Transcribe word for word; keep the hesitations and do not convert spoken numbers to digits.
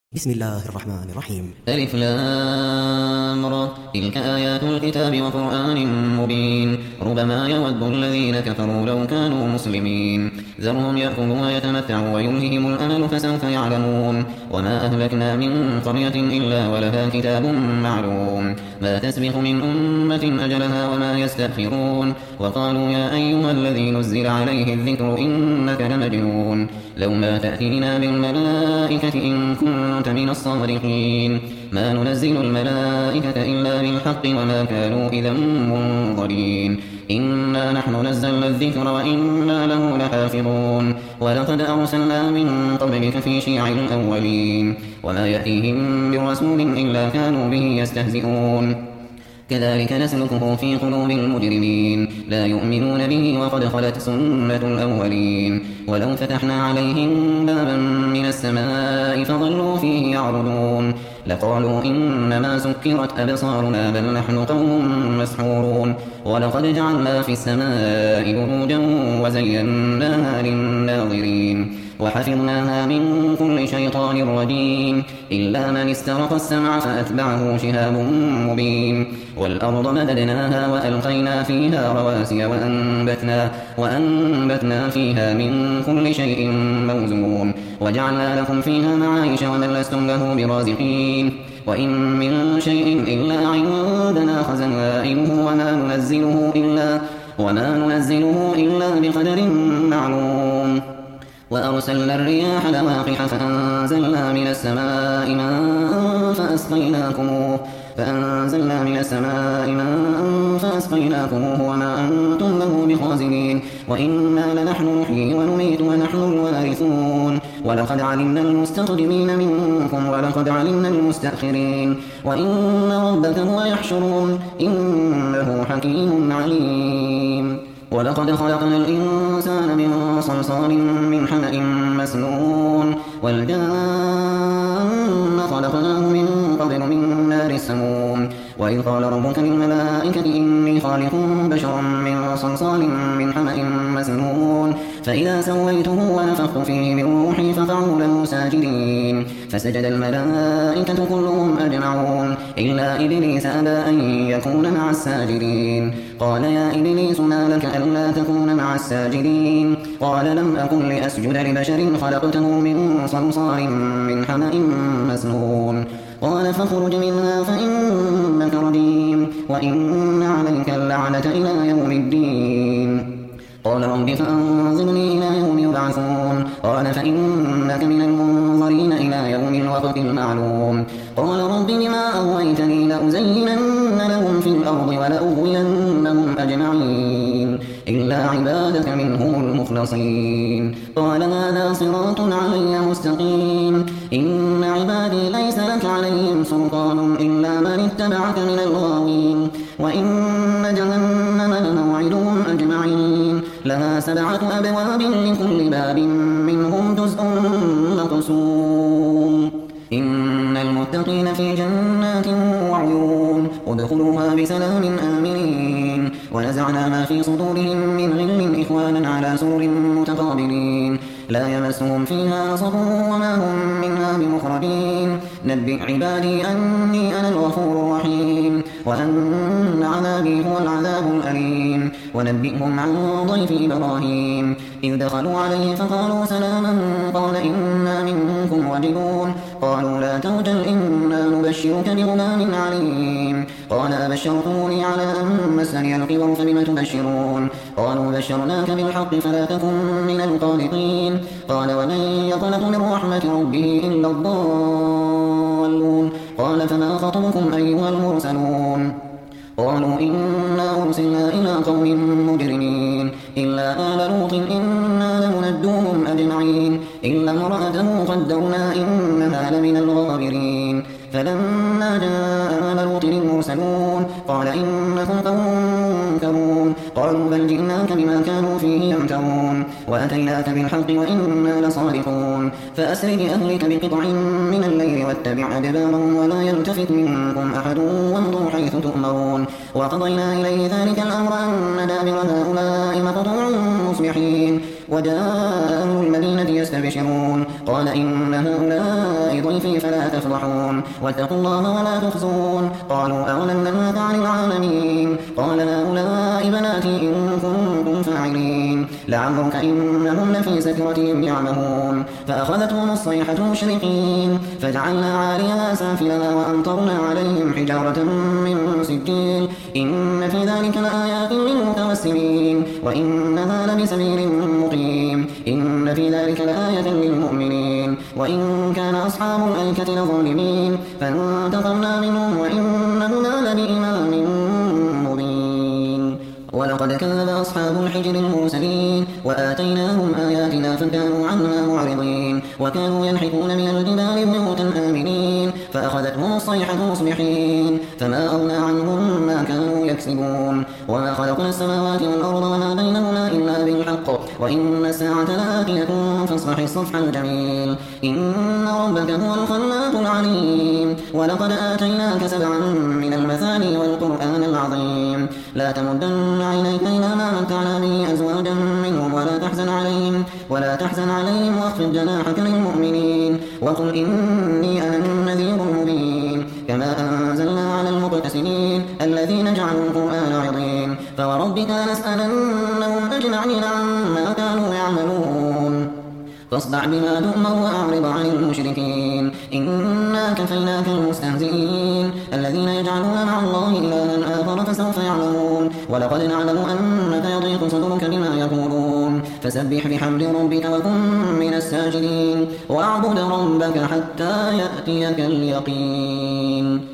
بسم الله الرحمن الرحيم. ألف لام را تلك آيات الكتاب وقرآن مبين ربما يود الذين كفروا لو كانوا مسلمين ذرهم يأكلوا ويتمتعوا ويلههم الأمل فسوف يعلمون وما أهلكنا من قرية إلا ولها كتاب معلوم ما تسبق من أمة أجلها وما يستأخرون وقالوا يا أيها الذي نزل عليه الذكر إنك لمجنون لو ما تأتينا بالملائكة إن كنت من الصادقين ما ننزل الملائكة إلا بالحق وما كانوا إذا منظرين إنا نحن نزلنا الذكر وإنا له لحافظون ولقد أرسلنا من قبلك في شيع الأولين وما يأتيهم برسول إلا كانوا به يستهزئون كذلك نسلكه في قلوب المجرمين لا يؤمنون به وقد خلت سنة الأولين ولو فتحنا عليهم بابا من السماء فظلوا فيه يعرضون لقالوا إنما سكرت أبصارنا بل نحن قوم مسحورون ولقد جعلنا في السماء بروجا وزيناها للناظرين وحفظناها من كل شيطان رجيم إلا من استرق السمع فأتبعه شهاب مبين والأرض مددناها وألقينا فيها رواسي وأنبتنا, وأنبتنا فيها من كل شيء موزون وجعلنا لكم فيها معايش ومن لستم له برازقين وإن من شيء إلا عندنا خزائنه وما ننزله إلا, وما ننزله إلا بقدر معلوم وأرسلنا الرياح لواقح فأنزلنا من السماء ماء فأسقيناكموه فأنزلنا من السماء ماء فأسقيناكموه وما أنتم له بخازنين وإنا لنحن نحيي ونميت ونحن الوارثون ولقد علمنا المستقدمين منكم ولقد علمنا المستأخرين وإن ربك هو يحشرون إنه حكيم عليم ولقد خلقنا الإنسان من صلصال من حمأ مسنون والجان خلقناه من قبل من نار السموم وإذ قال ربك للملائكة إني خالق بشرا من صلصال من حمأ مسنون فإذا سويته ونفخت فيه من روحي فقعوا له ساجدين فسجد الملائكة كلهم أجمعون إلا إبليس أبى أن يكون مع الساجدين قال يا إبليس ما لك ألا تكون مع الساجدين قال لم أكن لأسجد لبشر خلقته من صلصال من حمأ مسنون قال فاخرج منها فإنك رجيم وإن عليك اللعنة إلى يوم الدين قال رب فأنظرني إلى يوم يبعثون قال فإنك من المنظرين إلى يوم الوقت المعلوم قال رب بما أغويتني لأزينن لهم في الأرض ولأغوينهم أجمعين إلا عبادك منهم المخلصين قال هذا صراط علي مستقيم إن عبادي ليس لك عليهم سلطان إلا من اتبعك من الغاوين وإن جهنم لموعدهم أجمعين لها سبعة أبواب لكل باب منهم جزء مقسوم إن المتقين في جنات وعيون ادخلوها بسلام آمنين ونزعنا ما في صدورهم من غل إخوانا على سرر متقابلين لا يمسهم فيها نصب وما هم منها بمخرجين نبئ عبادي أني أنا الغفور الرحيم وأن عذابي هو العذاب الأليم ونبئهم عن ضيف إبراهيم إذ دخلوا عليه فقالوا سلاما قال إنا منكم وجلون قالوا لا توجل إنا نبشرك بغلام عليم قال أبشرتموني على أن مسني الكبر فبم تبشرون قالوا بشرناك بالحق فلا تكن من القانطين قال ومن يقنط من رحمة ربه إلا الضالون قال فما خطبكم أيها المرسلون قالوا إنا أرسلنا إلى قوم مجرمين إلا آل لوط إنا لمنجوهم أجمعين إلا امرأته قدرنا إنها لمن الغابرين فلما جاء آل لوط المرسلون قال إنكم قوم منكرون قالوا بل جئناك بما كانوا فيه يمترون وأتيناك بالحق وإنا لصادقون فأسر بأهلك بقطع من الليل واتبع أدبارا ولا يلتفت منكم أحد وامضوا حيث تؤمرون وقضينا إليه ذلك الأمر أن دابر هؤلاء مقطوع مصبحين وجاء أهل المدينة يستبشرون قال إن هؤلاء ضيفي فلا تفضحون واتقوا الله ولا تخزون قالوا أولم ننهك عن العالمين قال هؤلاء بناتي إن كنتم فاعلين لعمرك إنهم لفي سكرتهم يعمهون فأخذتهم الصيحة مشرقين فجعلنا عاليها سافلها وأمطرنا عليهم حجارة من سجيل إن في ذلك لآيات للمتوسمين وإنها لبسبيل مقيم إن في ذلك لآية للمؤمنين وإن كان أصحاب الأيكة لظالمين فانتقمنا منهم وإنهما لبإمام مبين ولقد كذب أصحاب الحجر المرسلين وآتيناهم آياتنا فكانوا عنها معرضين وكانوا ينحتون من الجبال بيوتا آمنين فأخذتهم الصيحة مصبحين فما أغنى عنهم ما كانوا يكسبون وما خلقنا السماوات والأرض وما بينهما إلا بالحق وإن الساعة لآتية فاصفح الصفح الجميل إن ربك هو الخلاق العليم ولقد آتيناك سبعا من المثاني والقرآن العظيم لا تمدن عينيك إلى ما متعنا به أزواجا منهم ولا تحزن عليهم ولا تحزن عليهم واخفض جناحك للمؤمنين وقل إني أنا النذير المبين كما أنزلنا على المقتسمين الذين جعلوا القرآن عظيم فوربك لنسألنهم أجمعين عما كانوا يعملون فاصدع بما تؤمر وأعرض عن المشركين إنا كفيناك المستهزئين الذين يجعلون مع الله إلها آخر فسوف يعلمون ولقد نعلم أنك يضيق صدرك بما يقولون فسبح بحمد ربك وكن من الساجدين واعبد ربك حتى يأتيك اليقين